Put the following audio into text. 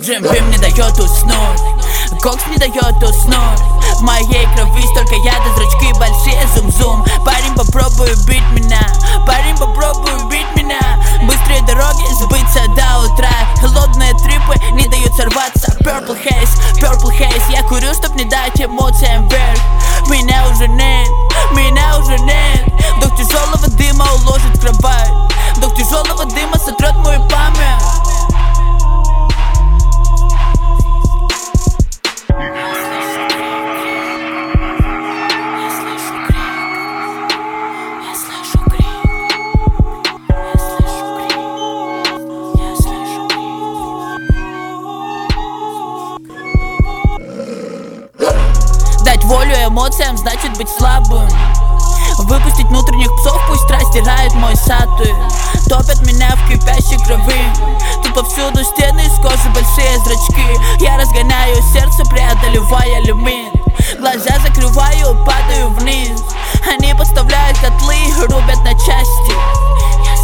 Джимбим не дает уснуть, кокс не дает уснуть. В моей крови столько яда, зрачки большие, зум-зум. Парень, попробуй убить меня, парень, попробуй убить меня. Быстрые дороги, сбыться до утра. Холодные трипы не дают сорваться. Purple haze, я курю, чтоб не дать эмоциям вверх. Меня уже нет, меня уже нет. Вдох тяжелого дыма уложит в кровать. Вдох тяжелого дыма сотрет мою память. Дать волю эмоциям значит быть слабым. Выпустить внутренних псов, пусть страсть стирает мой статуи. Топят меня в кипящей крови. Тут повсюду стены из кожи, большие зрачки. Я разгоняю сердце, преодолевая лимит. Глаза закрываю, падаю вниз. Они поставляют котлы, рубят на части.